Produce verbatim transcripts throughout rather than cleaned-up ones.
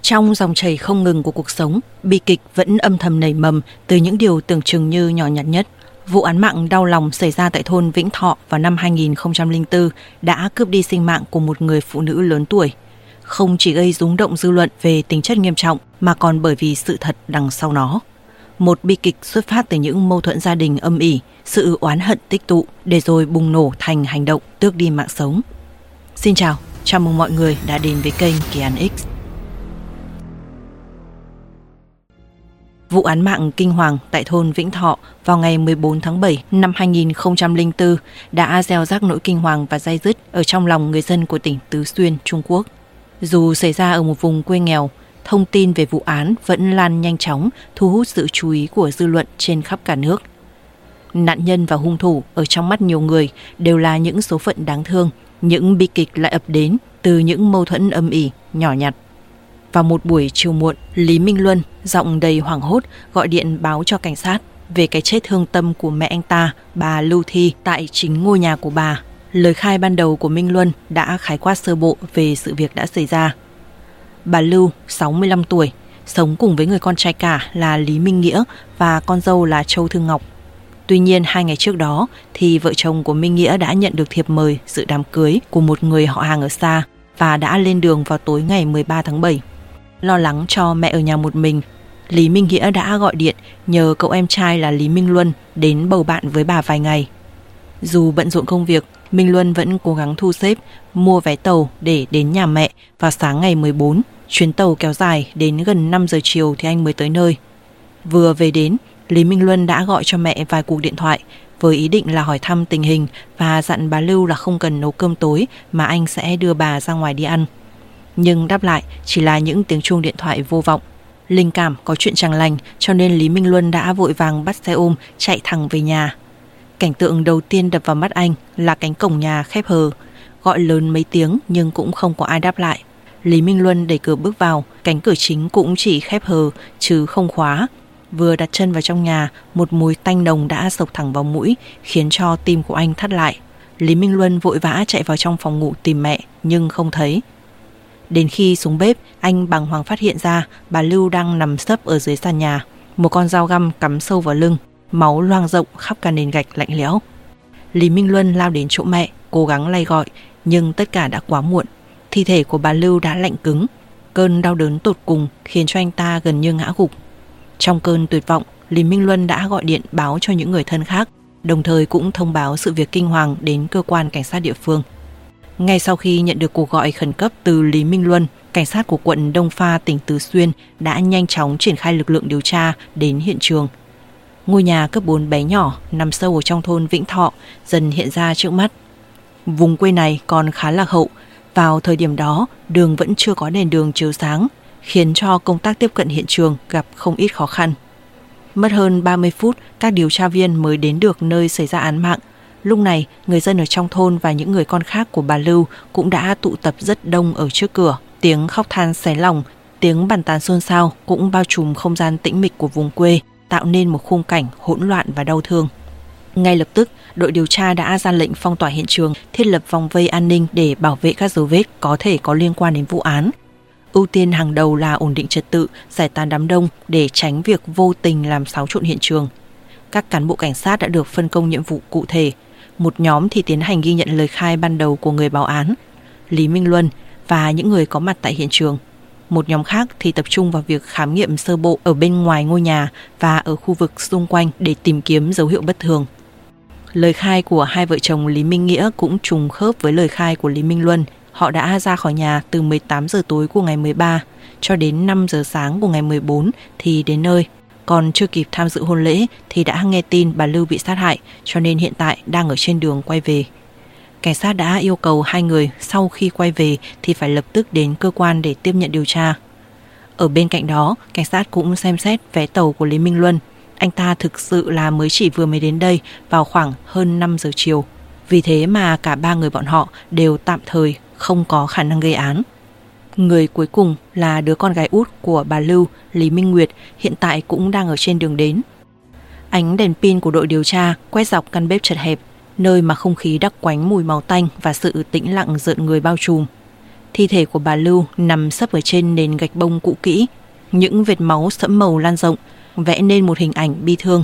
Trong dòng chảy không ngừng của cuộc sống, bi kịch vẫn âm thầm nảy mầm từ những điều tưởng chừng như nhỏ nhặt nhất. Vụ án mạng đau lòng xảy ra tại thôn Vĩnh Thọ vào năm hai nghìn không trăm lẻ bốn đã cướp đi sinh mạng của một người phụ nữ lớn tuổi. Không chỉ gây rúng động dư luận về tính chất nghiêm trọng mà còn bởi vì sự thật đằng sau nó. Một bi kịch xuất phát từ những mâu thuẫn gia đình âm ỉ, sự oán hận tích tụ để rồi bùng nổ thành hành động tước đi mạng sống. Xin chào, chào mừng mọi người đã đến với kênh Kỳ Án X. Vụ án mạng kinh hoàng tại thôn Vĩnh Thọ vào ngày mười bốn tháng bảy năm hai nghìn không trăm lẻ bốn đã gieo rắc nỗi kinh hoàng và day dứt ở trong lòng người dân của tỉnh Tứ Xuyên, Trung Quốc. Dù xảy ra ở một vùng quê nghèo, thông tin về vụ án vẫn lan nhanh chóng, thu hút sự chú ý của dư luận trên khắp cả nước. Nạn nhân và hung thủ ở trong mắt nhiều người đều là những số phận đáng thương, những bi kịch lại ập đến từ những mâu thuẫn âm ỉ, nhỏ nhặt. Vào một buổi chiều muộn, Lý Minh Luân giọng đầy hoảng hốt gọi điện báo cho cảnh sát về cái chết thương tâm của mẹ anh ta, bà Lưu Thi, tại chính ngôi nhà của bà. Lời khai ban đầu của Minh Luân đã khái quát sơ bộ về sự việc đã xảy ra. Bà Lưu, sáu mươi lăm tuổi, sống cùng với người con trai cả là Lý Minh Nghĩa và con dâu là Châu Thương Ngọc. Tuy nhiên, hai ngày trước đó thì vợ chồng của Minh Nghĩa đã nhận được thiệp mời dự đám cưới của một người họ hàng ở xa và đã lên đường vào tối ngày mười ba tháng bảy. Lo lắng cho mẹ ở nhà một mình, Lý Minh Nghĩa đã gọi điện nhờ cậu em trai là Lý Minh Luân đến bầu bạn với bà vài ngày. Dù bận rộn công việc, Minh Luân vẫn cố gắng thu xếp, mua vé tàu để đến nhà mẹ vào sáng ngày mười bốn. Chuyến tàu kéo dài đến gần năm giờ chiều thì anh mới tới nơi. Vừa về đến, Lý Minh Luân đã gọi cho mẹ vài cuộc điện thoại với ý định là hỏi thăm tình hình và dặn bà Lưu là không cần nấu cơm tối mà anh sẽ đưa bà ra ngoài đi ăn. Nhưng đáp lại chỉ là những tiếng chuông điện thoại vô vọng. Linh cảm có chuyện chẳng lành cho nên Lý Minh Luân đã vội vàng bắt xe ôm chạy thẳng về nhà. Cảnh tượng đầu tiên đập vào mắt anh là cánh cổng nhà khép hờ. Gọi lớn mấy tiếng nhưng cũng không có ai đáp lại. Lý Minh Luân đẩy cửa bước vào, cánh cửa chính cũng chỉ khép hờ chứ không khóa. Vừa đặt chân vào trong nhà, một mùi tanh nồng đã xộc thẳng vào mũi, khiến cho tim của anh thắt lại. Lý Minh Luân vội vã chạy vào trong phòng ngủ tìm mẹ nhưng không thấy. Đến khi xuống bếp, anh bàng hoàng phát hiện ra bà Lưu đang nằm sấp ở dưới sàn nhà, một con dao găm cắm sâu vào lưng, máu loang rộng khắp cả nền gạch lạnh lẽo. Lý Minh Luân lao đến chỗ mẹ, cố gắng lay gọi, nhưng tất cả đã quá muộn. Thi thể của bà Lưu đã lạnh cứng, cơn đau đớn tột cùng khiến cho anh ta gần như ngã gục. Trong cơn tuyệt vọng, Lý Minh Luân đã gọi điện báo cho những người thân khác, đồng thời cũng thông báo sự việc kinh hoàng đến cơ quan cảnh sát địa phương. Ngay sau khi nhận được cuộc gọi khẩn cấp từ Lý Minh Luân, cảnh sát của quận Đông Pha, tỉnh Tứ Xuyên đã nhanh chóng triển khai lực lượng điều tra đến hiện trường. Ngôi nhà cấp bốn bé nhỏ nằm sâu ở trong thôn Vĩnh Thọ dần hiện ra trước mắt. Vùng quê này còn khá lạc hậu. Vào thời điểm đó, đường vẫn chưa có đèn đường chiếu sáng, khiến cho công tác tiếp cận hiện trường gặp không ít khó khăn. Mất hơn ba mươi phút, các điều tra viên mới đến được nơi xảy ra án mạng. Lúc này, người dân ở trong thôn và những người con khác của bà Lưu cũng đã tụ tập rất đông ở trước cửa. Tiếng khóc than xé lòng, tiếng bàn tán xôn xao cũng bao trùm không gian tĩnh mịch của vùng quê, tạo nên một khung cảnh hỗn loạn và đau thương. Ngay lập tức, đội điều tra đã ra lệnh phong tỏa hiện trường, thiết lập vòng vây an ninh để bảo vệ các dấu vết có thể có liên quan đến vụ án. Ưu tiên hàng đầu là ổn định trật tự, giải tán đám đông để tránh việc vô tình làm xáo trộn hiện trường. Các cán bộ cảnh sát đã được phân công nhiệm vụ cụ thể. Một nhóm thì tiến hành ghi nhận lời khai ban đầu của người báo án, Lý Minh Luân và những người có mặt tại hiện trường. Một nhóm khác thì tập trung vào việc khám nghiệm sơ bộ ở bên ngoài ngôi nhà và ở khu vực xung quanh để tìm kiếm dấu hiệu bất thường. Lời khai của hai vợ chồng Lý Minh Nghĩa cũng trùng khớp với lời khai của Lý Minh Luân. Họ đã ra khỏi nhà từ mười tám giờ tối của ngày mười ba cho đến năm giờ sáng của ngày mười bốn thì đến nơi. Còn chưa kịp tham dự hôn lễ thì đã nghe tin bà Lưu bị sát hại, cho nên hiện tại đang ở trên đường quay về. Cảnh sát đã yêu cầu hai người sau khi quay về thì phải lập tức đến cơ quan để tiếp nhận điều tra. Ở bên cạnh đó, cảnh sát cũng xem xét vé tàu của Lý Minh Luân. Anh ta thực sự là mới chỉ vừa mới đến đây vào khoảng hơn năm giờ chiều. Vì thế mà cả ba người bọn họ đều tạm thời không có khả năng gây án. Người cuối cùng là đứa con gái út của bà Lưu, Lý Minh Nguyệt, hiện tại cũng đang ở trên đường đến. Ánh đèn pin của đội điều tra quét dọc căn bếp chật hẹp, nơi mà không khí đặc quánh mùi máu tanh và sự tĩnh lặng rợn người bao trùm. thi thể của bà Lưu nằm sấp ở trên nền gạch bông cũ kỹ. Những vệt máu sẫm màu lan rộng, vẽ nên một hình ảnh bi thương.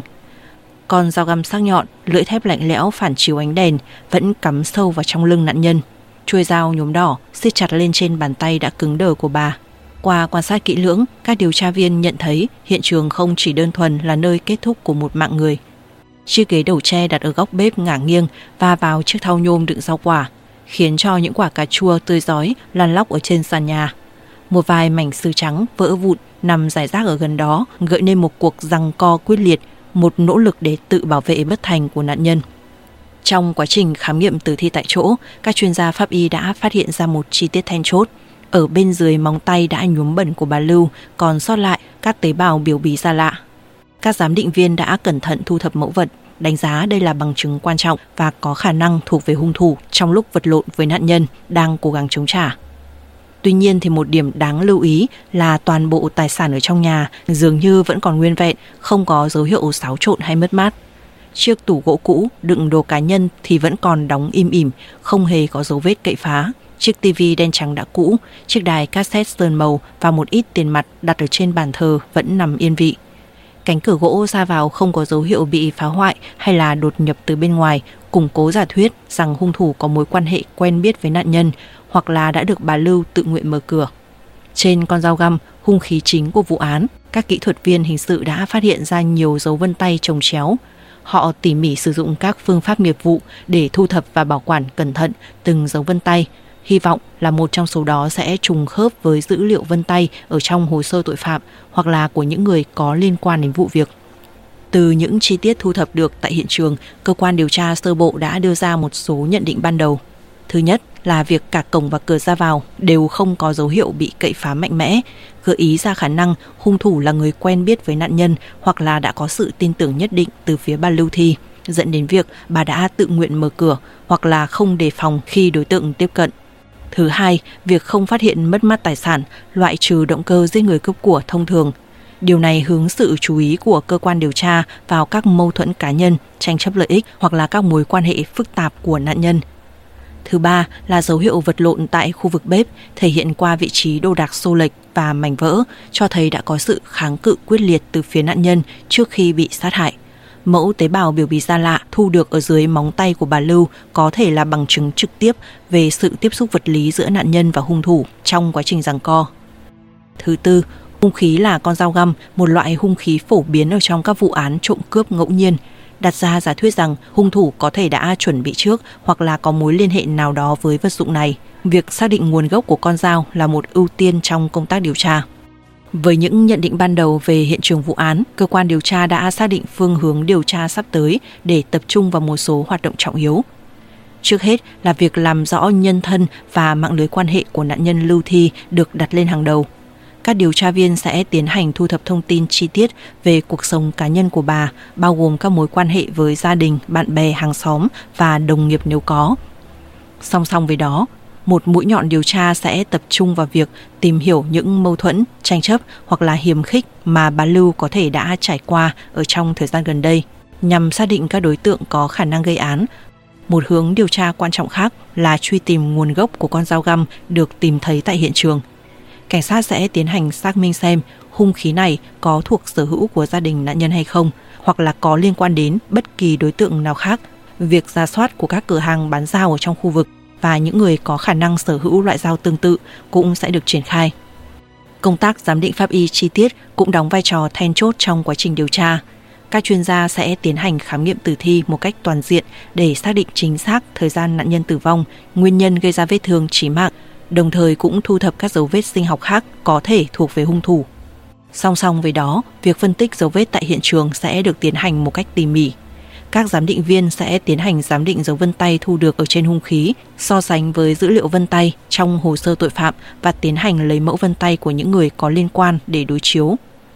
Con dao găm sắc nhọn, lưỡi thép lạnh lẽo phản chiếu ánh đèn vẫn cắm sâu vào trong lưng nạn nhân. Chuôi dao nhuốm đỏ siết chặt lên trên bàn tay đã cứng đờ của bà. Qua quan sát kỹ lưỡng, các điều tra viên nhận thấy hiện trường không chỉ đơn thuần là nơi kết thúc của một mạng người. Chiếc ghế đầu tre đặt ở góc bếp ngả nghiêng va vào chiếc thau nhôm đựng rau quả, khiến cho những quả cà chua tươi rói lăn lóc ở trên sàn nhà. Một vài mảnh sứ trắng vỡ vụn nằm rải rác ở gần đó, gợi nên một cuộc giằng co quyết liệt, một nỗ lực để tự bảo vệ bất thành của nạn nhân. Trong quá trình khám nghiệm tử thi tại chỗ, các chuyên gia pháp y đã phát hiện ra một chi tiết then chốt. Ở bên dưới móng tay đã nhuốm bẩn của bà Lưu còn sót lại các tế bào biểu bì da lạ. Các giám định viên đã cẩn thận thu thập mẫu vật, đánh giá đây là bằng chứng quan trọng và có khả năng thuộc về hung thủ trong lúc vật lộn với nạn nhân đang cố gắng chống trả. Tuy nhiên thì một điểm đáng lưu ý là toàn bộ tài sản ở trong nhà dường như vẫn còn nguyên vẹn, không có dấu hiệu xáo trộn hay mất mát. Chiếc tủ gỗ cũ đựng đồ cá nhân thì vẫn còn đóng im ỉm, không hề có dấu vết cậy phá. Chiếc tivi đen trắng đã cũ, chiếc đài cassette sơn màu và một ít tiền mặt đặt ở trên bàn thờ vẫn nằm yên vị. Cánh cửa gỗ ra vào không có dấu hiệu bị phá hoại hay là đột nhập từ bên ngoài, củng cố giả thuyết rằng hung thủ có mối quan hệ quen biết với nạn nhân hoặc là đã được bà Lưu tự nguyện mở cửa. Trên con dao găm, hung khí chính của vụ án, các kỹ thuật viên hình sự đã phát hiện ra nhiều dấu vân tay chồng chéo. Họ tỉ mỉ sử dụng các phương pháp nghiệp vụ để thu thập và bảo quản cẩn thận từng dấu vân tay. Hy vọng là một trong số đó sẽ trùng khớp với dữ liệu vân tay ở trong hồ sơ tội phạm hoặc là của những người có liên quan đến vụ việc. Từ những chi tiết thu thập được tại hiện trường, cơ quan điều tra sơ bộ đã đưa ra một số nhận định ban đầu. Thứ nhất là việc cả cổng và cửa ra vào đều không có dấu hiệu bị cậy phá mạnh mẽ, gợi ý ra khả năng hung thủ là người quen biết với nạn nhân hoặc là đã có sự tin tưởng nhất định từ phía bà Lưu Thi, dẫn đến việc bà đã tự nguyện mở cửa hoặc là không đề phòng khi đối tượng tiếp cận. Thứ hai, việc không phát hiện mất mát tài sản, loại trừ động cơ giết người cướp của thông thường. Điều này hướng sự chú ý của cơ quan điều tra vào các mâu thuẫn cá nhân, tranh chấp lợi ích hoặc là các mối quan hệ phức tạp của nạn nhân. Thứ ba là dấu hiệu vật lộn tại khu vực bếp, thể hiện qua vị trí đồ đạc xô lệch và mảnh vỡ, cho thấy đã có sự kháng cự quyết liệt từ phía nạn nhân trước khi bị sát hại. Mẫu tế bào biểu bì da lạ thu được ở dưới móng tay của bà Lưu có thể là bằng chứng trực tiếp về sự tiếp xúc vật lý giữa nạn nhân và hung thủ trong quá trình giằng co. Thứ tư, hung khí là con dao găm, một loại hung khí phổ biến ở trong các vụ án trộm cướp ngẫu nhiên, đặt ra giả thuyết rằng hung thủ có thể đã chuẩn bị trước hoặc là có mối liên hệ nào đó với vật dụng này. Việc xác định nguồn gốc của con dao là một ưu tiên trong công tác điều tra. Với những nhận định ban đầu về hiện trường vụ án, cơ quan điều tra đã xác định phương hướng điều tra sắp tới để tập trung vào một số hoạt động trọng yếu. Trước hết là việc làm rõ nhân thân và mạng lưới quan hệ của nạn nhân Lưu Thi được đặt lên hàng đầu. Các điều tra viên sẽ tiến hành thu thập thông tin chi tiết về cuộc sống cá nhân của bà, bao gồm các mối quan hệ với gia đình, bạn bè, hàng xóm và đồng nghiệp nếu có. Song song với đó, một mũi nhọn điều tra sẽ tập trung vào việc tìm hiểu những mâu thuẫn, tranh chấp hoặc là hiềm khích mà bà Lưu có thể đã trải qua ở trong thời gian gần đây, nhằm xác định các đối tượng có khả năng gây án. Một hướng điều tra quan trọng khác là truy tìm nguồn gốc của con dao găm được tìm thấy tại hiện trường. Cảnh sát sẽ tiến hành xác minh xem hung khí này có thuộc sở hữu của gia đình nạn nhân hay không, hoặc là có liên quan đến bất kỳ đối tượng nào khác. Việc rà soát của các cửa hàng bán dao ở trong khu vực và những người có khả năng sở hữu loại dao tương tự cũng sẽ được triển khai. Công tác giám định pháp y chi tiết cũng đóng vai trò then chốt trong quá trình điều tra. Các chuyên gia sẽ tiến hành khám nghiệm tử thi một cách toàn diện để xác định chính xác thời gian nạn nhân tử vong, nguyên nhân gây ra vết thương chí mạng, đồng thời cũng thu thập các dấu vết sinh học khác có thể thuộc về hung thủ. Song song với đó, việc phân tích dấu vết tại hiện trường sẽ được tiến hành một cách tỉ mỉ. Các giám định viên sẽ tiến hành giám định dấu vân tay thu được ở trên hung khí, so sánh với dữ liệu vân tay trong hồ sơ tội phạm và tiến hành lấy mẫu vân tay của những người có liên quan để đối chiếu.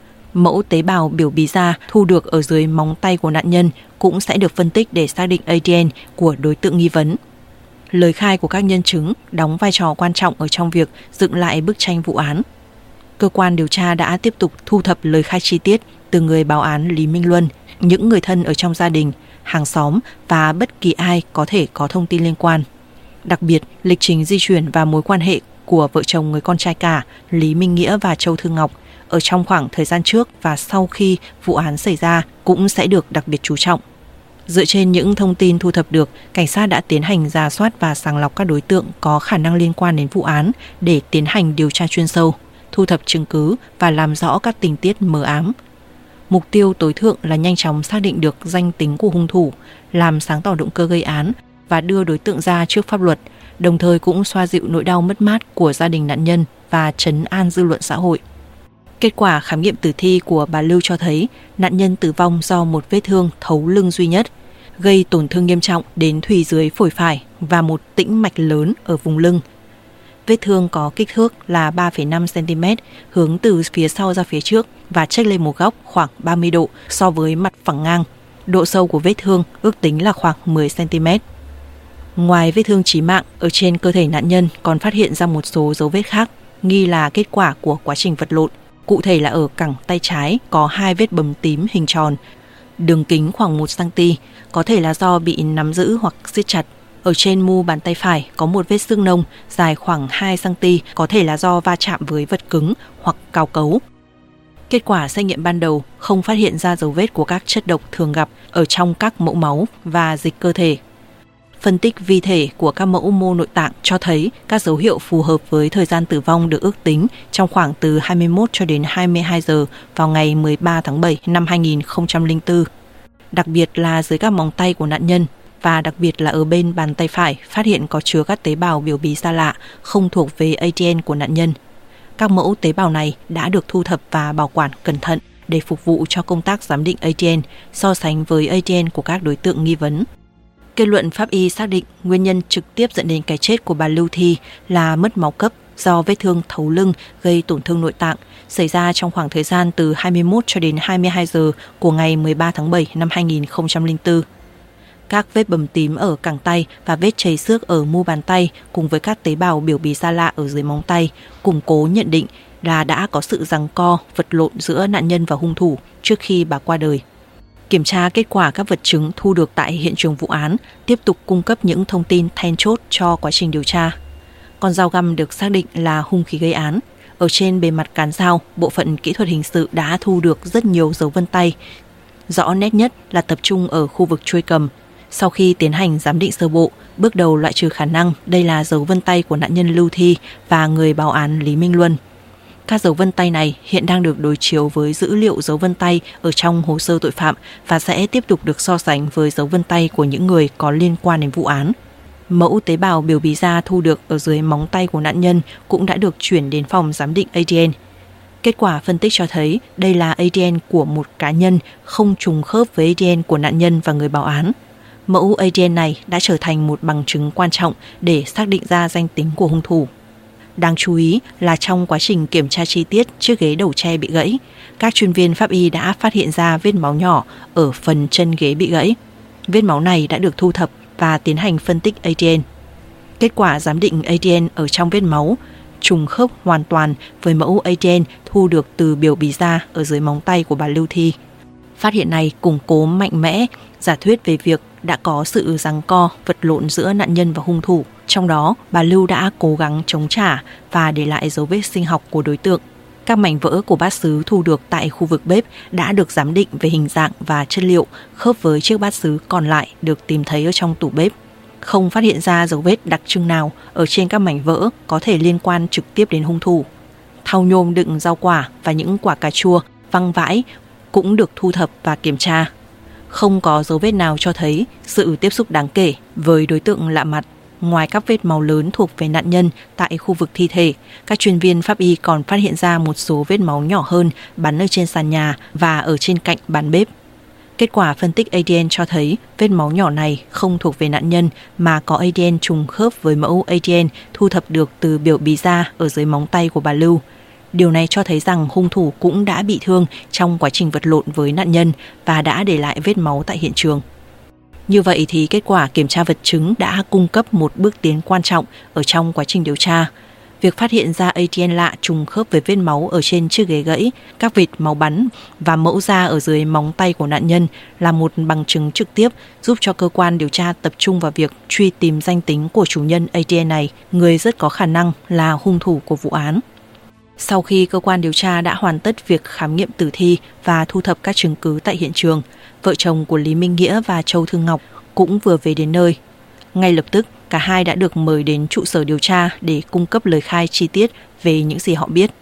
Mẫu tế bào biểu bì da thu được ở dưới móng tay của nạn nhân cũng sẽ được phân tích để xác định a đê en của đối tượng nghi vấn. Lời khai của các nhân chứng đóng vai trò quan trọng ở trong việc dựng lại bức tranh vụ án. Cơ quan điều tra đã tiếp tục thu thập lời khai chi tiết từ người báo án Lý Minh Luân, những người thân ở trong gia đình, hàng xóm và bất kỳ ai có thể có thông tin liên quan. Đặc biệt, lịch trình di chuyển và mối quan hệ của vợ chồng người con trai cả Lý Minh Nghĩa và Châu Thư Ngọc ở trong khoảng thời gian trước và sau khi vụ án xảy ra cũng sẽ được đặc biệt chú trọng. Dựa trên những thông tin thu thập được, cảnh sát đã tiến hành rà soát và sàng lọc các đối tượng có khả năng liên quan đến vụ án để tiến hành điều tra chuyên sâu, thu thập chứng cứ và làm rõ các tình tiết mờ ám. Mục tiêu tối thượng là nhanh chóng xác định được danh tính của hung thủ, làm sáng tỏ động cơ gây án và đưa đối tượng ra trước pháp luật, đồng thời cũng xoa dịu nỗi đau mất mát của gia đình nạn nhân và trấn an dư luận xã hội. Kết quả khám nghiệm tử thi của bà Lưu cho thấy nạn nhân tử vong do một vết thương thấu lưng duy nhất, gây tổn thương nghiêm trọng đến thùy dưới phổi phải và một tĩnh mạch lớn ở vùng lưng. Vết thương có kích thước là ba phẩy năm xăng ti mét, hướng từ phía sau ra phía trước và chếch lên một góc khoảng ba mươi độ so với mặt phẳng ngang. Độ sâu của vết thương ước tính là khoảng mười xăng ti mét. Ngoài vết thương chí mạng, ở trên cơ thể nạn nhân còn phát hiện ra một số dấu vết khác, nghi là kết quả của quá trình vật lộn. Cụ thể là ở cẳng tay trái có hai vết bầm tím hình tròn, đường kính khoảng một xăng ti mét, có thể là do bị nắm giữ hoặc siết chặt. Ở trên mu bàn tay phải có một vết xương nông dài khoảng hai xăng ti mét, có thể là do va chạm với vật cứng hoặc cào cấu. Kết quả xét nghiệm ban đầu không phát hiện ra dấu vết của các chất độc thường gặp ở trong các mẫu máu và dịch cơ thể. Phân tích vi thể của các mẫu mô nội tạng cho thấy các dấu hiệu phù hợp với thời gian tử vong được ước tính trong khoảng từ hai mươi mốt cho đến hai mươi hai giờ vào ngày mười ba tháng bảy năm hai nghìn không trăm lẻ bốn. Đặc biệt là dưới các móng tay của nạn nhân và đặc biệt là ở bên bàn tay phải phát hiện có chứa các tế bào biểu bì xa lạ không thuộc về a đê en của nạn nhân. Các mẫu tế bào này đã được thu thập và bảo quản cẩn thận để phục vụ cho công tác giám định a đê en so sánh với a đê en của các đối tượng nghi vấn. Kết luận pháp y xác định nguyên nhân trực tiếp dẫn đến cái chết của bà Lưu Thi là mất máu cấp do vết thương thấu lưng gây tổn thương nội tạng xảy ra trong khoảng thời gian từ hai mươi mốt cho đến hai mươi hai giờ của ngày mười ba tháng bảy năm hai nghìn không trăm lẻ bốn. Các vết bầm tím ở cẳng tay và vết chảy xước ở mu bàn tay cùng với các tế bào biểu bì xa lạ ở dưới móng tay củng cố nhận định là đã có sự giằng co, vật lộn giữa nạn nhân và hung thủ trước khi bà qua đời. Kiểm tra kết quả các vật chứng thu được tại hiện trường vụ án tiếp tục cung cấp những thông tin then chốt cho quá trình điều tra. Con dao găm được xác định là hung khí gây án. Ở trên bề mặt cán dao, bộ phận kỹ thuật hình sự đã thu được rất nhiều dấu vân tay. Rõ nét nhất là tập trung ở khu vực chuôi cầm. Sau khi tiến hành giám định sơ bộ, bước đầu loại trừ khả năng đây là dấu vân tay của nạn nhân Lưu Thi và người báo án Lý Minh Luân. Các dấu vân tay này hiện đang được đối chiếu với dữ liệu dấu vân tay ở trong hồ sơ tội phạm và sẽ tiếp tục được so sánh với dấu vân tay của những người có liên quan đến vụ án. Mẫu tế bào biểu bì da thu được ở dưới móng tay của nạn nhân cũng đã được chuyển đến phòng giám định a đê en. Kết quả phân tích cho thấy đây là a đê en của một cá nhân, không trùng khớp với a đê en của nạn nhân và người báo án. Mẫu a đê en này đã trở thành một bằng chứng quan trọng để xác định ra danh tính của hung thủ. Đáng chú ý là trong quá trình kiểm tra chi tiết chiếc ghế đầu tre bị gãy, các chuyên viên pháp y đã phát hiện ra vết máu nhỏ ở phần chân ghế bị gãy. Vết máu này đã được thu thập và tiến hành phân tích a đê en. Kết quả giám định a đê en ở trong vết máu trùng khớp hoàn toàn với mẫu a đê en thu được từ biểu bì da ở dưới móng tay của bà Lưu Thi. Phát hiện này củng cố mạnh mẽ giả thuyết về việc đã có sự giằng co, vật lộn giữa nạn nhân và hung thủ. Trong đó, bà Lưu đã cố gắng chống trả và để lại dấu vết sinh học của đối tượng. Các mảnh vỡ của bát sứ thu được tại khu vực bếp đã được giám định về hình dạng và chất liệu khớp với chiếc bát sứ còn lại được tìm thấy ở trong tủ bếp. Không phát hiện ra dấu vết đặc trưng nào ở trên các mảnh vỡ có thể liên quan trực tiếp đến hung thủ. Thau nhôm đựng rau quả và những quả cà chua văng vãi cũng được thu thập và kiểm tra. Không có dấu vết nào cho thấy sự tiếp xúc đáng kể với đối tượng lạ mặt. Ngoài các vết máu lớn thuộc về nạn nhân tại khu vực thi thể, các chuyên viên pháp y còn phát hiện ra một số vết máu nhỏ hơn bắn ở trên sàn nhà và ở trên cạnh bàn bếp. Kết quả phân tích a đê en cho thấy vết máu nhỏ này không thuộc về nạn nhân mà có a đê en trùng khớp với mẫu a đê en thu thập được từ biểu bì da ở dưới móng tay của bà Lưu. Điều này cho thấy rằng hung thủ cũng đã bị thương trong quá trình vật lộn với nạn nhân và đã để lại vết máu tại hiện trường. Như vậy thì kết quả kiểm tra vật chứng đã cung cấp một bước tiến quan trọng ở trong quá trình điều tra. Việc phát hiện ra a tê en lạ trùng khớp với vết máu ở trên chiếc ghế gãy, các vệt máu bắn và mẫu da ở dưới móng tay của nạn nhân là một bằng chứng trực tiếp giúp cho cơ quan điều tra tập trung vào việc truy tìm danh tính của chủ nhân a tê en này, người rất có khả năng là hung thủ của vụ án. Sau khi cơ quan điều tra đã hoàn tất việc khám nghiệm tử thi và thu thập các chứng cứ tại hiện trường, vợ chồng của Lý Minh Nghĩa và Châu Thương Ngọc cũng vừa về đến nơi. Ngay lập tức, cả hai đã được mời đến trụ sở điều tra để cung cấp lời khai chi tiết về những gì họ biết.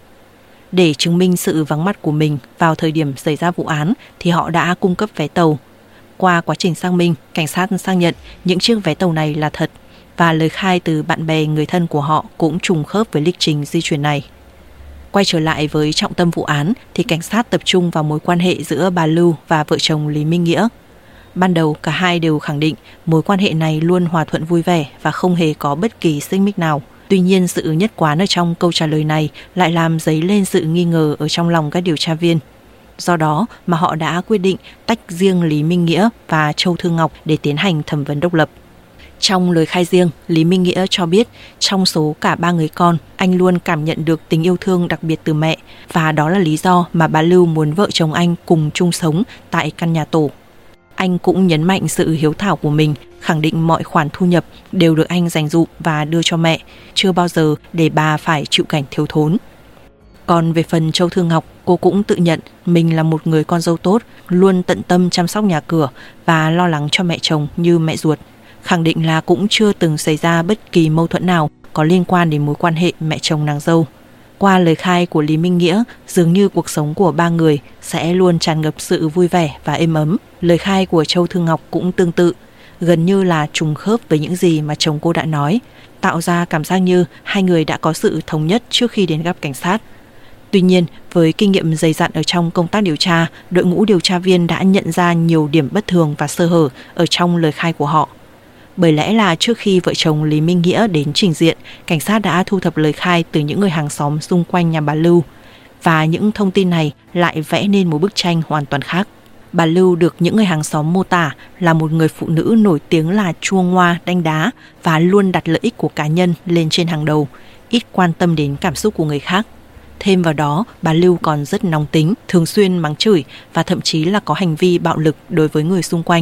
Để chứng minh sự vắng mặt của mình vào thời điểm xảy ra vụ án thì họ đã cung cấp vé tàu. Qua quá trình xác minh, cảnh sát xác nhận những chiếc vé tàu này là thật và lời khai từ bạn bè người thân của họ cũng trùng khớp với lịch trình di chuyển này. Quay trở lại với trọng tâm vụ án thì cảnh sát tập trung vào mối quan hệ giữa bà Lưu và vợ chồng Lý Minh Nghĩa. Ban đầu cả hai đều khẳng định mối quan hệ này luôn hòa thuận vui vẻ và không hề có bất kỳ xích mích nào. Tuy nhiên sự nhất quán ở trong câu trả lời này lại làm dấy lên sự nghi ngờ ở trong lòng các điều tra viên. Do đó mà họ đã quyết định tách riêng Lý Minh Nghĩa và Châu Thương Ngọc để tiến hành thẩm vấn độc lập. Trong lời khai riêng, Lý Minh Nghĩa cho biết trong số cả ba người con, anh luôn cảm nhận được tình yêu thương đặc biệt từ mẹ và đó là lý do mà bà Lưu muốn vợ chồng anh cùng chung sống tại căn nhà tổ. Anh cũng nhấn mạnh sự hiếu thảo của mình, khẳng định mọi khoản thu nhập đều được anh dành dụm và đưa cho mẹ, chưa bao giờ để bà phải chịu cảnh thiếu thốn. Còn về phần Châu Thương Ngọc, cô cũng tự nhận mình là một người con dâu tốt, luôn tận tâm chăm sóc nhà cửa và lo lắng cho mẹ chồng như mẹ ruột, khẳng định là cũng chưa từng xảy ra bất kỳ mâu thuẫn nào có liên quan đến mối quan hệ mẹ chồng nàng dâu. Qua lời khai của Lý Minh Nghĩa, dường như cuộc sống của ba người sẽ luôn tràn ngập sự vui vẻ và êm ấm. Lời khai của Châu Thương Ngọc cũng tương tự, gần như là trùng khớp với những gì mà chồng cô đã nói, tạo ra cảm giác như hai người đã có sự thống nhất trước khi đến gặp cảnh sát. Tuy nhiên, với kinh nghiệm dày dặn ở trong công tác điều tra, đội ngũ điều tra viên đã nhận ra nhiều điểm bất thường và sơ hở ở trong lời khai của họ. Bởi lẽ là trước khi vợ chồng Lý Minh Nghĩa đến trình diện, cảnh sát đã thu thập lời khai từ những người hàng xóm xung quanh nhà bà Lưu. Và những thông tin này lại vẽ nên một bức tranh hoàn toàn khác. Bà Lưu được những người hàng xóm mô tả là một người phụ nữ nổi tiếng là chua ngoa, đanh đá và luôn đặt lợi ích của cá nhân lên trên hàng đầu, ít quan tâm đến cảm xúc của người khác. Thêm vào đó, bà Lưu còn rất nóng tính, thường xuyên mắng chửi và thậm chí là có hành vi bạo lực đối với người xung quanh.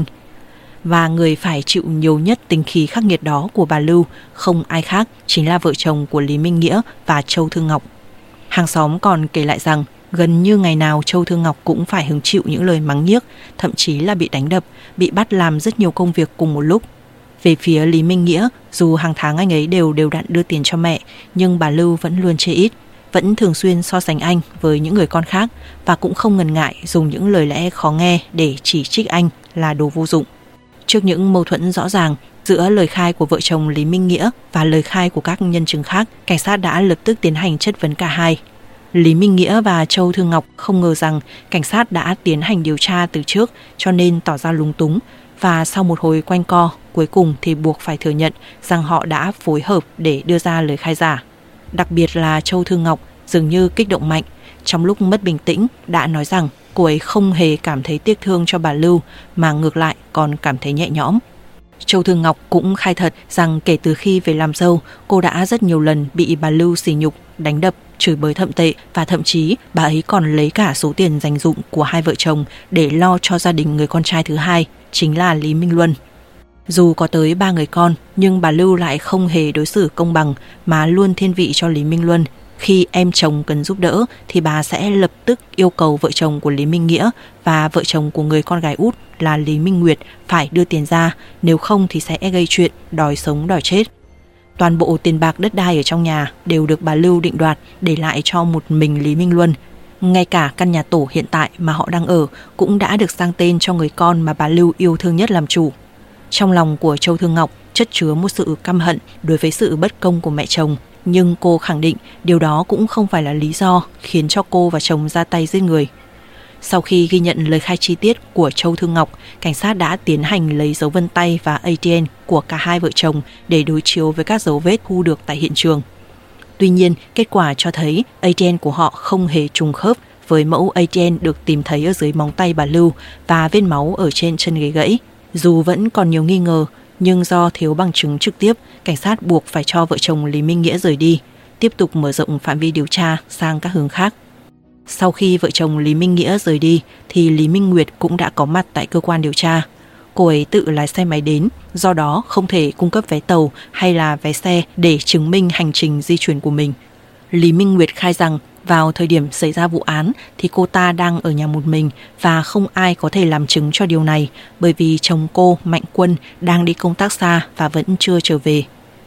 Và người phải chịu nhiều nhất tính khí khắc nghiệt đó của bà Lưu không ai khác chính là vợ chồng của Lý Minh Nghĩa và Châu Thương Ngọc. Hàng xóm còn kể lại rằng gần như ngày nào Châu Thương Ngọc cũng phải hứng chịu những lời mắng nhiếc, thậm chí là bị đánh đập, bị bắt làm rất nhiều công việc cùng một lúc. Về phía Lý Minh Nghĩa, dù hàng tháng anh ấy đều đều đặn đưa tiền cho mẹ, nhưng bà Lưu vẫn luôn chê ít, vẫn thường xuyên so sánh anh với những người con khác và cũng không ngần ngại dùng những lời lẽ khó nghe để chỉ trích anh là đồ vô dụng. Trước những mâu thuẫn rõ ràng giữa lời khai của vợ chồng Lý Minh Nghĩa và lời khai của các nhân chứng khác, cảnh sát đã lập tức tiến hành chất vấn cả hai. Lý Minh Nghĩa và Châu Thương Ngọc không ngờ rằng cảnh sát đã tiến hành điều tra từ trước cho nên tỏ ra lúng túng và sau một hồi quanh co, cuối cùng thì buộc phải thừa nhận rằng họ đã phối hợp để đưa ra lời khai giả. Đặc biệt là Châu Thương Ngọc dường như kích động mạnh, trong lúc mất bình tĩnh đã nói rằng cô ấy không hề cảm thấy tiếc thương cho bà Lưu mà ngược lại còn cảm thấy nhẹ nhõm. Châu Thương Ngọc cũng khai thật rằng kể từ khi về làm dâu, cô đã rất nhiều lần bị bà Lưu sỉ nhục, đánh đập, chửi bới thậm tệ và thậm chí bà ấy còn lấy cả số tiền dành dụm của hai vợ chồng để lo cho gia đình người con trai thứ hai, chính là Lý Minh Luân. Dù có tới ba người con, nhưng bà Lưu lại không hề đối xử công bằng mà luôn thiên vị cho Lý Minh Luân. Khi em chồng cần giúp đỡ thì bà sẽ lập tức yêu cầu vợ chồng của Lý Minh Nghĩa và vợ chồng của người con gái út là Lý Minh Nguyệt phải đưa tiền ra, nếu không thì sẽ gây chuyện đòi sống đòi chết. Toàn bộ tiền bạc đất đai ở trong nhà đều được bà Lưu định đoạt để lại cho một mình Lý Minh Luân. Ngay cả căn nhà tổ hiện tại mà họ đang ở cũng đã được sang tên cho người con mà bà Lưu yêu thương nhất làm chủ. Trong lòng của Châu Thương Ngọc chất chứa một sự căm hận đối với sự bất công của mẹ chồng, nhưng cô khẳng định điều đó cũng không phải là lý do khiến cho cô và chồng ra tay giết người. Sau khi ghi nhận lời khai chi tiết của Châu Thương Ngọc, cảnh sát đã tiến hành lấy dấu vân tay và a tê en của cả hai vợ chồng để đối chiếu với các dấu vết thu được tại hiện trường. Tuy nhiên, kết quả cho thấy a tê en của họ không hề trùng khớp với mẫu a tê en được tìm thấy ở dưới móng tay bà Lưu và vết máu ở trên chân ghế gãy. Dù vẫn còn nhiều nghi ngờ, nhưng do thiếu bằng chứng trực tiếp, cảnh sát buộc phải cho vợ chồng Lý Minh Nghĩa rời đi. tiếp tục mở rộng phạm vi điều tra sang các hướng khác. Sau khi vợ chồng Lý Minh Nghĩa rời đi thì Lý Minh Nguyệt cũng đã có mặt tại cơ quan điều tra. Cô ấy tự lái xe máy đến, do đó không thể cung cấp vé tàu hay là vé xe để chứng minh hành trình di chuyển của mình. Lý Minh Nguyệt khai rằng vào thời điểm xảy ra vụ án thì cô ta đang ở nhà một mình và không ai có thể làm chứng cho điều này bởi vì chồng cô, Mạnh Quân, đang đi công tác xa và vẫn chưa trở về.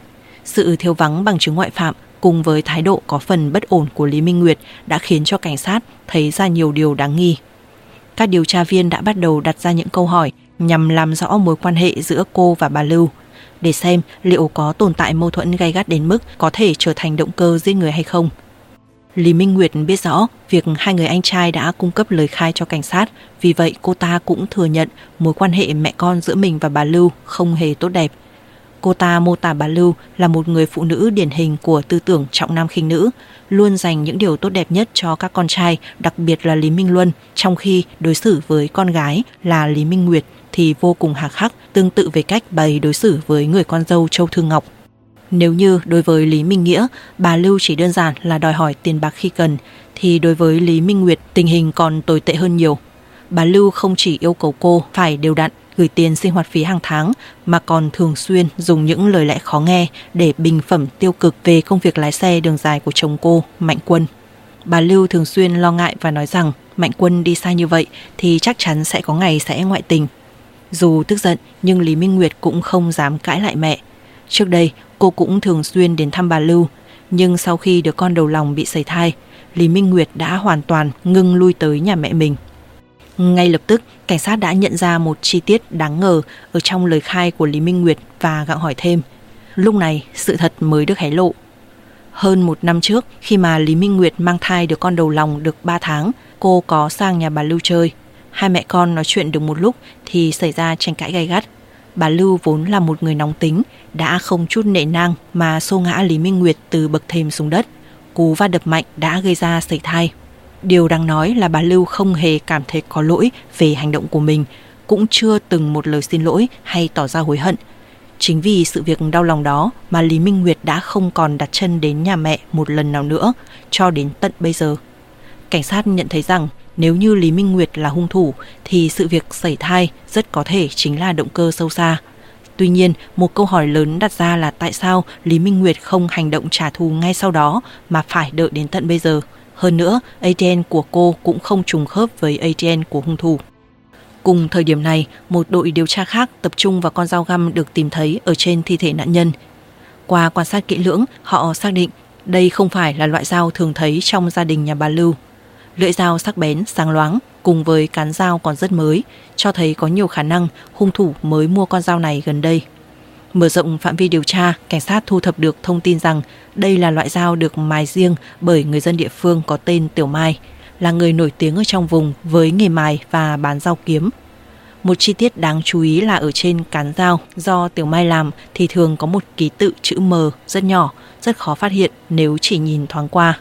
Sự thiếu vắng bằng chứng ngoại phạm cùng với thái độ có phần bất ổn của Lý Minh Nguyệt đã khiến cho cảnh sát thấy ra nhiều điều đáng nghi. Các điều tra viên đã bắt đầu đặt ra những câu hỏi nhằm làm rõ mối quan hệ giữa cô và bà Lưu, để xem liệu có tồn tại mâu thuẫn gay gắt đến mức có thể trở thành động cơ giết người hay không. Lý Minh Nguyệt biết rõ việc hai người anh trai đã cung cấp lời khai cho cảnh sát, vì vậy cô ta cũng thừa nhận mối quan hệ mẹ con giữa mình và bà Lưu không hề tốt đẹp. Cô ta mô tả bà Lưu là một người phụ nữ điển hình của tư tưởng trọng nam khinh nữ, luôn dành những điều tốt đẹp nhất cho các con trai, đặc biệt là Lý Minh Luân, trong khi đối xử với con gái là Lý Minh Nguyệt thì vô cùng hà khắc, tương tự về cách bà ấy đối xử với người con dâu Châu Thư Ngọc. Nếu như đối với Lý Minh Nghĩa, bà Lưu chỉ đơn giản là đòi hỏi tiền bạc khi cần, thì đối với Lý Minh Nguyệt tình hình còn tồi tệ hơn nhiều. Bà Lưu không chỉ yêu cầu cô phải đều đặn gửi tiền sinh hoạt phí hàng tháng, mà còn thường xuyên dùng những lời lẽ khó nghe để bình phẩm tiêu cực về công việc lái xe đường dài của chồng cô, Mạnh Quân. Bà Lưu thường xuyên lo ngại và nói rằng Mạnh Quân đi xa như vậy thì chắc chắn sẽ có ngày sẽ ngoại tình. Dù tức giận nhưng Lý Minh Nguyệt cũng không dám cãi lại mẹ. Trước đây cô cũng thường xuyên đến thăm bà Lưu, nhưng sau khi đứa con đầu lòng bị sẩy thai, Lý Minh Nguyệt đã hoàn toàn ngưng lui tới nhà mẹ mình. Ngay lập tức, cảnh sát đã nhận ra một chi tiết đáng ngờ ở trong lời khai của Lý Minh Nguyệt và gặng hỏi thêm. Lúc này, sự thật mới được hé lộ. Hơn một năm trước, khi mà Lý Minh Nguyệt mang thai đứa con đầu lòng được ba tháng, cô có sang nhà bà Lưu chơi. Hai mẹ con nói chuyện được một lúc thì xảy ra tranh cãi gay gắt. Bà Lưu vốn là một người nóng tính, đã không chút nể nang mà xô ngã Lý Minh Nguyệt từ bậc thềm xuống đất. Cú va đập mạnh đã gây ra sẩy thai. Điều đáng nói là bà Lưu không hề cảm thấy có lỗi về hành động của mình, cũng chưa từng một lời xin lỗi hay tỏ ra hối hận. Chính vì sự việc đau lòng đó mà Lý Minh Nguyệt đã không còn đặt chân đến nhà mẹ một lần nào nữa, cho đến tận bây giờ. Cảnh sát nhận thấy rằng nếu như Lý Minh Nguyệt là hung thủ thì sự việc sẩy thai rất có thể chính là động cơ sâu xa. Tuy nhiên, một câu hỏi lớn đặt ra là tại sao Lý Minh Nguyệt không hành động trả thù ngay sau đó mà phải đợi đến tận bây giờ. Hơn nữa, a đê en của cô cũng không trùng khớp với a đê en của hung thủ. Cùng thời điểm này, một đội điều tra khác tập trung vào con dao găm được tìm thấy ở trên thi thể nạn nhân. Qua quan sát kỹ lưỡng, họ xác định đây không phải là loại dao thường thấy trong gia đình nhà bà Lưu. Lưỡi dao sắc bén, sáng loáng cùng với cán dao còn rất mới, cho thấy có nhiều khả năng hung thủ mới mua con dao này gần đây. Mở rộng phạm vi điều tra, cảnh sát thu thập được thông tin rằng đây là loại dao được mài riêng bởi người dân địa phương có tên Tiểu Mai, là người nổi tiếng ở trong vùng với nghề mài và bán dao kiếm. Một chi tiết đáng chú ý là ở trên cán dao do Tiểu Mai làm thì thường có một ký tự chữ M rất nhỏ, rất khó phát hiện nếu chỉ nhìn thoáng qua.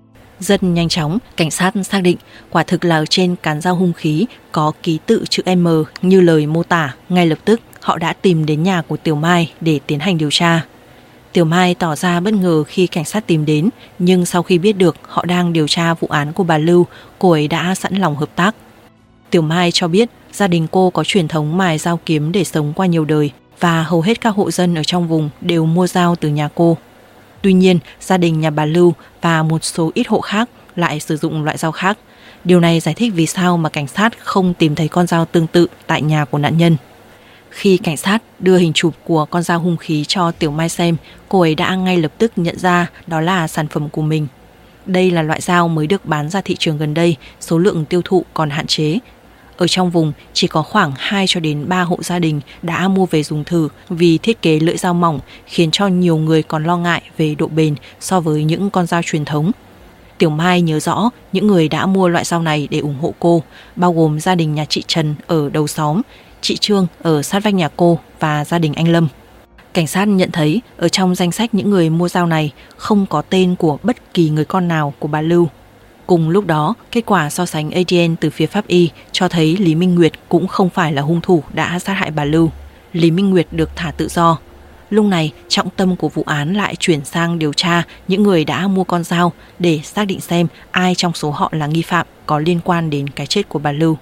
Rất nhanh chóng, cảnh sát xác định quả thực là ở trên cán dao hung khí có ký tự chữ M như lời mô tả. Ngay lập tức, họ đã tìm đến nhà của Tiểu Mai để tiến hành điều tra. Tiểu Mai tỏ ra bất ngờ khi cảnh sát tìm đến, nhưng sau khi biết được họ đang điều tra vụ án của bà Lưu, cô ấy đã sẵn lòng hợp tác. Tiểu Mai cho biết gia đình cô có truyền thống mài dao kiếm để sống qua nhiều đời và hầu hết các hộ dân ở trong vùng đều mua dao từ nhà cô. Tuy nhiên, gia đình nhà bà Lưu và một số ít hộ khác lại sử dụng loại dao khác. Điều này giải thích vì sao mà cảnh sát không tìm thấy con dao tương tự tại nhà của nạn nhân. Khi cảnh sát đưa hình chụp của con dao hung khí cho Tiểu Mai xem, cô ấy đã ngay lập tức nhận ra đó là sản phẩm của mình. Đây là loại dao mới được bán ra thị trường gần đây, số lượng tiêu thụ còn hạn chế. Ở trong vùng chỉ có khoảng hai cho đến ba hộ gia đình đã mua về dùng thử vì thiết kế lưỡi dao mỏng khiến cho nhiều người còn lo ngại về độ bền so với những con dao truyền thống. Tiểu Mai nhớ rõ những người đã mua loại dao này để ủng hộ cô, bao gồm gia đình nhà chị Trần ở đầu xóm, chị Trương ở sát vách nhà cô và gia đình anh Lâm. Cảnh sát nhận thấy ở trong danh sách những người mua dao này không có tên của bất kỳ người con nào của bà Lưu. Cùng lúc đó, kết quả so sánh a đê en từ phía pháp y cho thấy Lý Minh Nguyệt cũng không phải là hung thủ đã sát hại bà Lưu. Lý Minh Nguyệt được thả tự do. Lúc này, trọng tâm của vụ án lại chuyển sang điều tra những người đã mua con dao để xác định xem ai trong số họ là nghi phạm có liên quan đến cái chết của bà Lưu.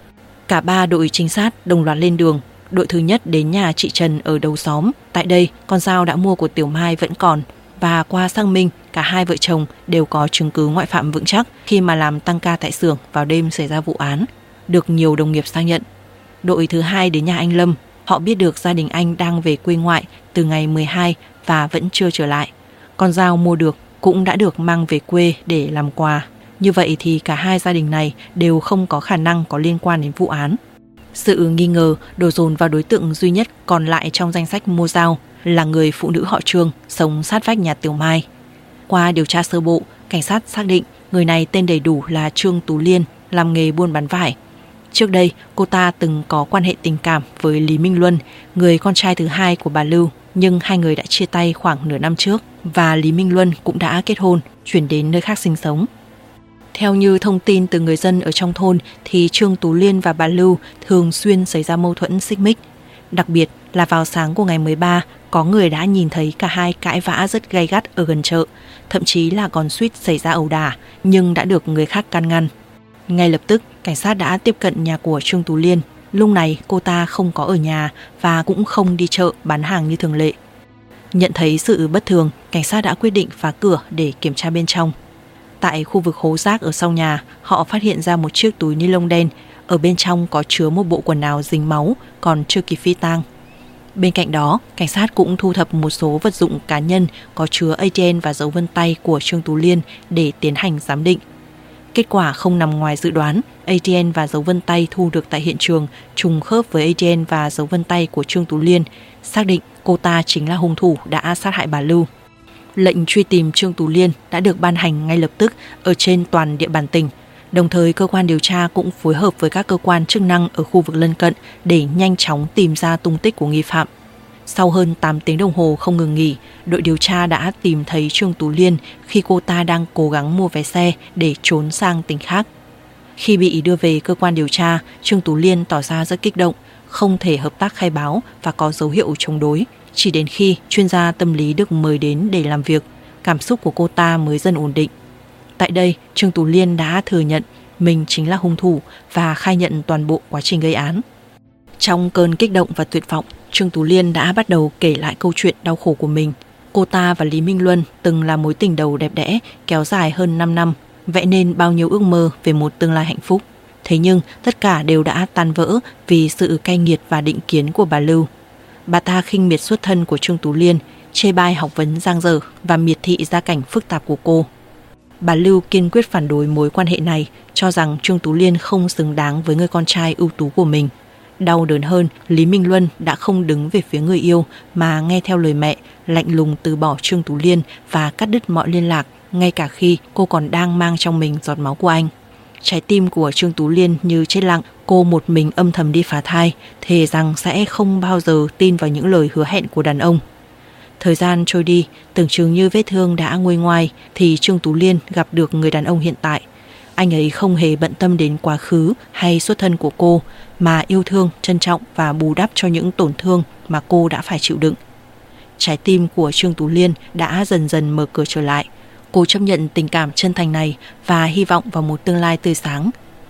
Cả ba đội trinh sát đồng loạt lên đường. Đội thứ nhất đến nhà chị Trần ở đầu xóm. Tại đây, con dao đã mua của Tiểu Mai vẫn còn. Và qua xác minh, cả hai vợ chồng đều có chứng cứ ngoại phạm vững chắc khi mà làm tăng ca tại xưởng vào đêm xảy ra vụ án, được nhiều đồng nghiệp xác nhận. Đội thứ hai đến nhà anh Lâm. Họ biết được gia đình anh đang về quê ngoại từ ngày mười hai và vẫn chưa trở lại. Con dao mua được cũng đã được mang về quê để làm quà. Như vậy thì cả hai gia đình này đều không có khả năng có liên quan đến vụ án. Sự nghi ngờ đổ dồn vào đối tượng duy nhất còn lại trong danh sách mua dao là người phụ nữ họ Trương sống sát vách nhà Tiểu Mai. Qua điều tra sơ bộ, cảnh sát xác định người này tên đầy đủ là Trương Tú Liên, làm nghề buôn bán vải. Trước đây, cô ta từng có quan hệ tình cảm với Lý Minh Luân, người con trai thứ hai của bà Lưu, nhưng hai người đã chia tay khoảng nửa năm trước và Lý Minh Luân cũng đã kết hôn, chuyển đến nơi khác sinh sống. Theo như thông tin từ người dân ở trong thôn thì Trương Tú Liên và bà Lưu thường xuyên xảy ra mâu thuẫn xích mích. Đặc biệt là vào sáng của ngày mười ba, có người đã nhìn thấy cả hai cãi vã rất gay gắt ở gần chợ, thậm chí là còn suýt xảy ra ẩu đả, nhưng đã được người khác can ngăn. Ngay lập tức, cảnh sát đã tiếp cận nhà của Trương Tú Liên. Lúc này cô ta không có ở nhà và cũng không đi chợ bán hàng như thường lệ. Nhận thấy sự bất thường, cảnh sát đã quyết định phá cửa để kiểm tra bên trong. Tại khu vực hố rác ở sau nhà, họ phát hiện ra một chiếc túi ni lông đen. Ở bên trong có chứa một bộ quần áo dính máu còn chưa kịp phi tang. Bên cạnh đó, cảnh sát cũng thu thập một số vật dụng cá nhân có chứa a tê en và dấu vân tay của Trương Tú Liên để tiến hành giám định. Kết quả không nằm ngoài dự đoán, a tê en và dấu vân tay thu được tại hiện trường trùng khớp với a tê en và dấu vân tay của Trương Tú Liên, xác định cô ta chính là hung thủ đã sát hại bà Lưu. Lệnh truy tìm Trương Tú Liên đã được ban hành ngay lập tức ở trên toàn địa bàn tỉnh. Đồng thời, cơ quan điều tra cũng phối hợp với các cơ quan chức năng ở khu vực lân cận để nhanh chóng tìm ra tung tích của nghi phạm. Sau hơn tám tiếng đồng hồ không ngừng nghỉ, đội điều tra đã tìm thấy Trương Tú Liên khi cô ta đang cố gắng mua vé xe để trốn sang tỉnh khác. Khi bị đưa về cơ quan điều tra, Trương Tú Liên tỏ ra rất kích động, không thể hợp tác khai báo và có dấu hiệu chống đối. Chỉ đến khi chuyên gia tâm lý được mời đến để làm việc, cảm xúc của cô ta mới dần ổn định. Tại đây, Trương Tú Liên đã thừa nhận mình chính là hung thủ và khai nhận toàn bộ quá trình gây án. Trong cơn kích động và tuyệt vọng, Trương Tú Liên đã bắt đầu kể lại câu chuyện đau khổ của mình. Cô ta và Lý Minh Luân từng là mối tình đầu đẹp đẽ, kéo dài hơn năm năm, vẽ nên bao nhiêu ước mơ về một tương lai hạnh phúc. Thế nhưng tất cả đều đã tan vỡ vì sự cay nghiệt và định kiến của bà Lưu. Bà ta khinh miệt xuất thân của Trương Tú Liên, chê bai học vấn dang dở và miệt thị gia cảnh phức tạp của cô. Bà Lưu kiên quyết phản đối mối quan hệ này, cho rằng Trương Tú Liên không xứng đáng với người con trai ưu tú của mình. Đau đớn hơn, Lý Minh Luân đã không đứng về phía người yêu mà nghe theo lời mẹ, lạnh lùng từ bỏ Trương Tú Liên và cắt đứt mọi liên lạc, ngay cả khi cô còn đang mang trong mình giọt máu của anh. Trái tim của Trương Tú Liên như chết lặng, cô một mình âm thầm đi phá thai, thề rằng sẽ không bao giờ tin vào những lời hứa hẹn của đàn ông. Thời gian trôi đi, tưởng chừng như vết thương đã nguôi ngoai thì Trương Tú Liên gặp được người đàn ông hiện tại. Anh ấy không hề bận tâm đến quá khứ hay xuất thân của cô, mà yêu thương, trân trọng và bù đắp cho những tổn thương mà cô đã phải chịu đựng. Trái tim của Trương Tú Liên đã dần dần mở cửa trở lại. Cô chấp nhận tình cảm chân thành này và hy vọng vào một tương lai tươi sáng.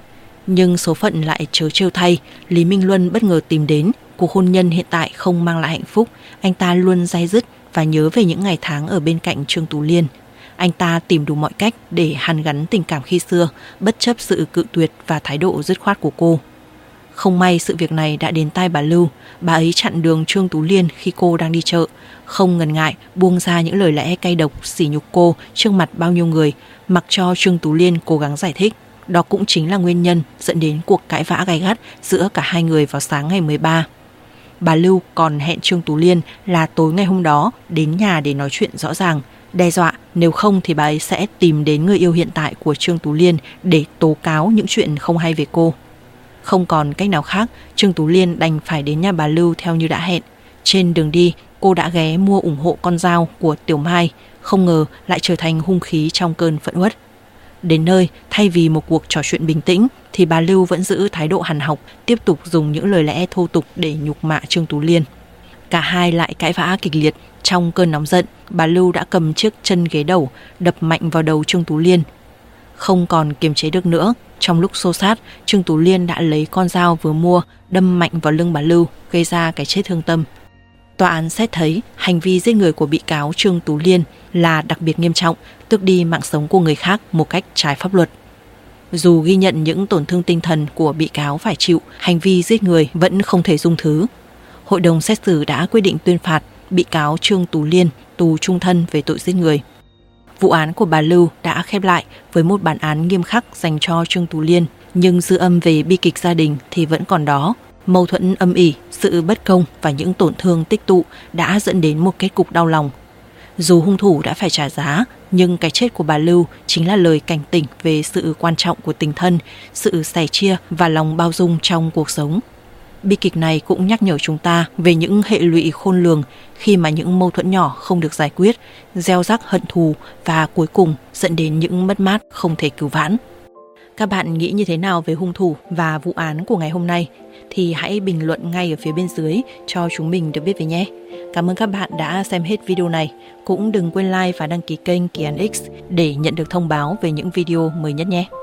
Nhưng số phận lại trớ trêu thay, Lý Minh Luân bất ngờ tìm đến. Cuộc hôn nhân hiện tại không mang lại hạnh phúc. Anh ta luôn day dứt và nhớ về những ngày tháng ở bên cạnh Trương Tú Liên. Anh ta tìm đủ mọi cách để hàn gắn tình cảm khi xưa, bất chấp sự cự tuyệt và thái độ dứt khoát của cô. Không may sự việc này đã đến tai bà Lưu. Bà ấy chặn đường Trương Tú Liên khi cô đang đi chợ, không ngần ngại buông ra những lời lẽ cay độc sỉ nhục cô trước mặt bao nhiêu người, mặc cho Trương Tú Liên cố gắng giải thích. Đó cũng chính là nguyên nhân dẫn đến cuộc cãi vã gay gắt giữa cả hai người vào sáng ngày mười ba. Bà Lưu còn hẹn Trương Tú Liên là tối ngày hôm đó đến nhà để nói chuyện rõ ràng, đe dọa nếu không thì bà ấy sẽ tìm đến người yêu hiện tại của Trương Tú Liên để tố cáo những chuyện không hay về cô. Không còn cách nào khác, Trương Tú Liên đành phải đến nhà bà Lưu theo như đã hẹn. Trên đường đi, cô đã ghé mua ủng hộ con dao của Tiểu Mai, không ngờ lại trở thành hung khí trong cơn phẫn uất. Đến nơi, thay vì một cuộc trò chuyện bình tĩnh, thì bà Lưu vẫn giữ thái độ hằn học, tiếp tục dùng những lời lẽ thô tục để nhục mạ Trương Tú Liên. Cả hai lại cãi vã kịch liệt. Trong cơn nóng giận, bà Lưu đã cầm chiếc chân ghế đầu đập mạnh vào đầu Trương Tú Liên. Không còn kiềm chế được nữa, trong lúc xô xát, Trương Tú Liên đã lấy con dao vừa mua đâm mạnh vào lưng bà Lưu, gây ra cái chết thương tâm. Tòa án xét thấy hành vi giết người của bị cáo Trương Tú Liên là đặc biệt nghiêm trọng, tước đi mạng sống của người khác một cách trái pháp luật. Dù ghi nhận những tổn thương tinh thần của bị cáo phải chịu, hành vi giết người vẫn không thể dung thứ. Hội đồng xét xử đã quyết định tuyên phạt bị cáo Trương Tú Liên tù chung thân về tội giết người. Vụ án của bà Lưu đã khép lại với một bản án nghiêm khắc dành cho Trương Tú Liên, nhưng dư âm về bi kịch gia đình thì vẫn còn đó. Mâu thuẫn âm ỉ, sự bất công và những tổn thương tích tụ đã dẫn đến một kết cục đau lòng. Dù hung thủ đã phải trả giá, nhưng cái chết của bà Lưu chính là lời cảnh tỉnh về sự quan trọng của tình thân, sự sẻ chia và lòng bao dung trong cuộc sống. Bi kịch này cũng nhắc nhở chúng ta về những hệ lụy khôn lường khi mà những mâu thuẫn nhỏ không được giải quyết, gieo rắc hận thù và cuối cùng dẫn đến những mất mát không thể cứu vãn. Các bạn nghĩ như thế nào về hung thủ và vụ án của ngày hôm nay? Thì hãy bình luận ngay ở phía bên dưới cho chúng mình được biết với nhé. Cảm ơn các bạn đã xem hết video này. Cũng đừng quên like và đăng ký kênh Kỳ Án X để nhận được thông báo về những video mới nhất nhé.